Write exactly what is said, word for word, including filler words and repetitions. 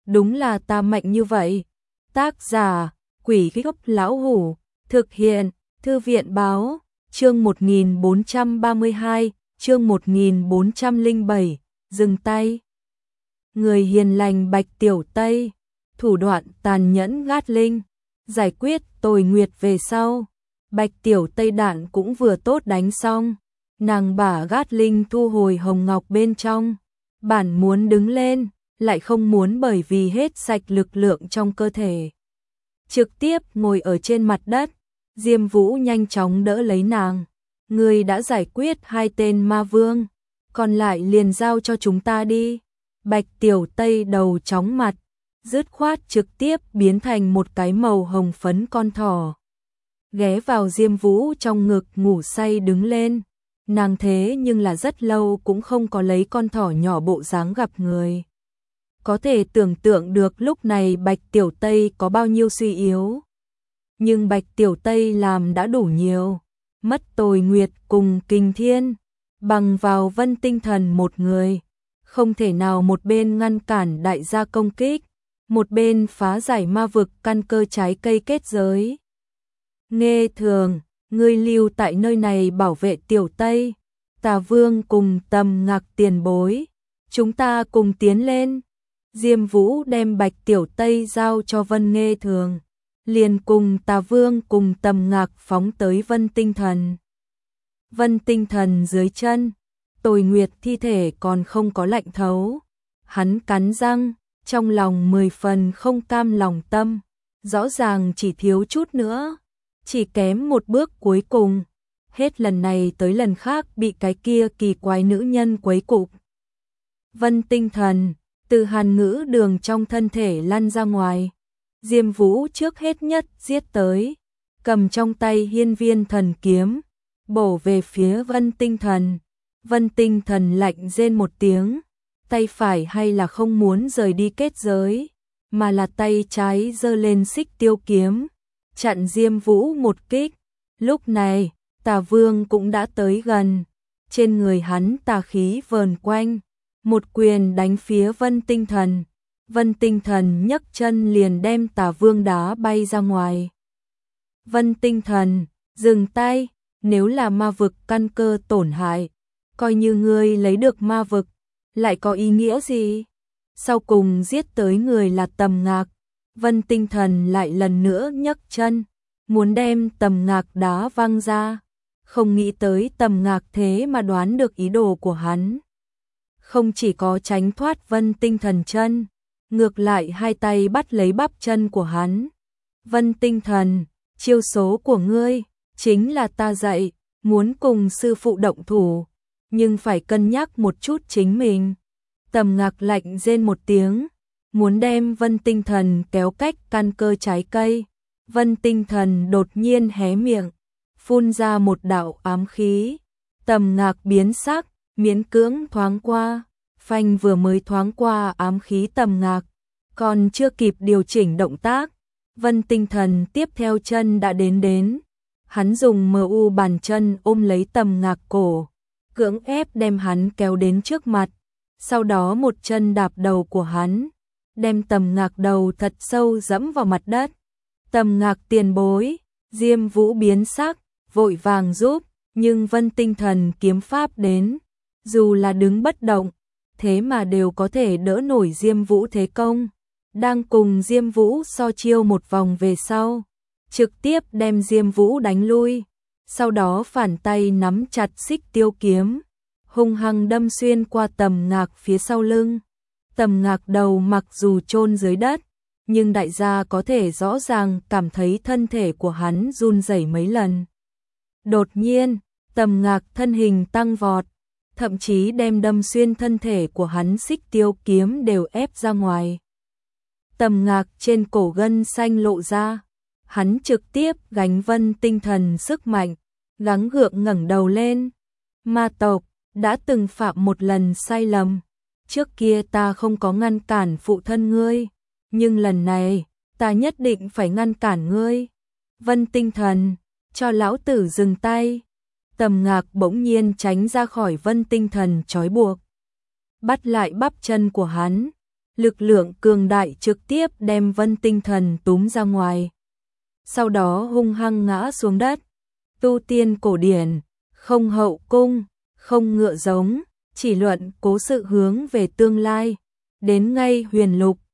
đúng là ta mạnh như vậy. Tác giả, Quỷ Gốc Lão Hủ, thực hiện, Thư viện Báo, chương một nghìn bốn trăm ba mươi hai, chương một nghìn bốn trăm lẻ bảy, dừng tay. Người hiền lành Bạch Tiểu Tây, thủ đoạn tàn nhẫn gát linh, giải quyết Tồi Nguyệt về sau. Bạch Tiểu Tây đạn cũng vừa tốt đánh xong, nàng bả gát linh thu hồi hồng ngọc bên trong, bản muốn đứng lên, lại không muốn bởi vì hết sạch lực lượng trong cơ thể. Trực tiếp ngồi ở trên mặt đất, Diêm Vũ nhanh chóng đỡ lấy nàng. Ngươi đã giải quyết hai tên ma vương, còn lại liền giao cho chúng ta đi. Bạch Tiểu Tây đầu chóng mặt, dứt khoát trực tiếp biến thành một cái màu hồng phấn con thỏ. Ghé vào Diêm Vũ trong ngực ngủ say đứng lên. Nàng thế nhưng là rất lâu cũng không có lấy con thỏ nhỏ bộ dáng gặp người. Có thể tưởng tượng được lúc này Bạch Tiểu Tây có bao nhiêu suy yếu. Nhưng Bạch Tiểu Tây làm đã đủ nhiều. Mất Tồi Nguyệt cùng Kình Thiên, bằng vào Vân Tinh Thần một người, không thể nào một bên ngăn cản đại gia công kích, một bên phá giải ma vực căn cơ trái cây kết giới. Nghe Thường, ngươi lưu tại nơi này bảo vệ Tiểu Tây, Tà Vương cùng Tầm Ngạc tiền bối, chúng ta cùng tiến lên. Diêm Vũ đem Bạch Tiểu Tây giao cho Vân Nghe Thường, liền cùng Tà Vương cùng Tầm Ngạc phóng tới Vân Tinh Thần. Vân Tinh Thần dưới chân, Tồi Nguyệt thi thể còn không có lạnh thấu. Hắn cắn răng, trong lòng mười phần không cam lòng tâm, rõ ràng chỉ thiếu chút nữa, chỉ kém một bước cuối cùng. Hết lần này tới lần khác bị cái kia kỳ quái nữ nhân quấy cục. Vân Tinh Thần từ hàn ngữ đường trong thân thể lăn ra ngoài. Diêm Vũ trước hết nhất giết tới, cầm trong tay hiên viên thần kiếm, bổ về phía Vân Tinh Thần. Vân Tinh Thần lạnh rên một tiếng, tay phải hay là không muốn rời đi kết giới, mà là tay trái giơ lên xích tiêu kiếm, chặn Diêm Vũ một kích. Lúc này, Tà Vương cũng đã tới gần, trên người hắn tà khí vờn quanh, một quyền đánh phía Vân Tinh Thần. Vân Tinh Thần nhấc chân liền đem Tà Vương đá bay ra ngoài. Vân Tinh Thần, dừng tay, nếu là ma vực căn cơ tổn hại, coi như ngươi lấy được ma vực, lại có ý nghĩa gì? Sau cùng giết tới người là Tầm Ngạc. Vân Tinh Thần lại lần nữa nhấc chân, muốn đem Tầm Ngạc đá văng ra. Không nghĩ tới Tầm Ngạc thế mà đoán được ý đồ của hắn. Không chỉ có tránh thoát Vân Tinh Thần chân, ngược lại hai tay bắt lấy bắp chân của hắn. Vân Tinh Thần, chiêu số của ngươi chính là ta dạy, muốn cùng sư phụ động thủ, nhưng phải cân nhắc một chút chính mình. Tầm Ngạc lạnh rên một tiếng, muốn đem Vân Tinh Thần kéo cách căn cơ trái cây. Vân Tinh Thần đột nhiên hé miệng, phun ra một đạo ám khí. Tầm Ngạc biến sắc, miễn cưỡng thoáng qua, phanh vừa mới thoáng qua ám khí Tầm Ngạc, còn chưa kịp điều chỉnh động tác, Vân Tinh Thần tiếp theo chân đã đến đến. Hắn dùng mờ u bàn chân ôm lấy Tầm Ngạc cổ, cưỡng ép đem hắn kéo đến trước mặt, sau đó một chân đạp đầu của hắn, đem Tầm Ngạc đầu thật sâu dẫm vào mặt đất. Tầm Ngạc tiền bối, Diêm Vũ biến sắc, vội vàng giúp, nhưng Vân Tinh Thần kiếm pháp đến, dù là đứng bất động, thế mà đều có thể đỡ nổi Diêm Vũ thế công. Đang cùng Diêm Vũ so chiêu một vòng về sau, trực tiếp đem Diêm Vũ đánh lui, sau đó phản tay nắm chặt xích tiêu kiếm, hung hăng đâm xuyên qua Tầm Ngạc phía sau lưng. Tầm Ngạc đầu mặc dù chôn dưới đất, nhưng đại gia có thể rõ ràng cảm thấy thân thể của hắn run rẩy mấy lần. Đột nhiên, Tầm Ngạc thân hình tăng vọt, thậm chí đem đâm xuyên thân thể của hắn xích tiêu kiếm đều ép ra ngoài. Tầm Ngạc trên cổ gân xanh lộ ra, hắn trực tiếp gánh Vân Tinh Thần sức mạnh, gắng gượng ngẩng đầu lên. Ma tộc đã từng phạm một lần sai lầm, trước kia ta không có ngăn cản phụ thân ngươi, nhưng lần này ta nhất định phải ngăn cản ngươi. Vân Tinh Thần, cho lão tử dừng tay. Tầm Ngạc bỗng nhiên tránh ra khỏi Vân Tinh Thần trói buộc, bắt lại bắp chân của hắn, lực lượng cường đại trực tiếp đem Vân Tinh Thần túm ra ngoài. Sau đó hung hăng ngã xuống đất. Tu tiên cổ điển, không hậu cung, không ngựa giống, chỉ luận cố sự hướng về tương lai. Đến ngay huyền lục,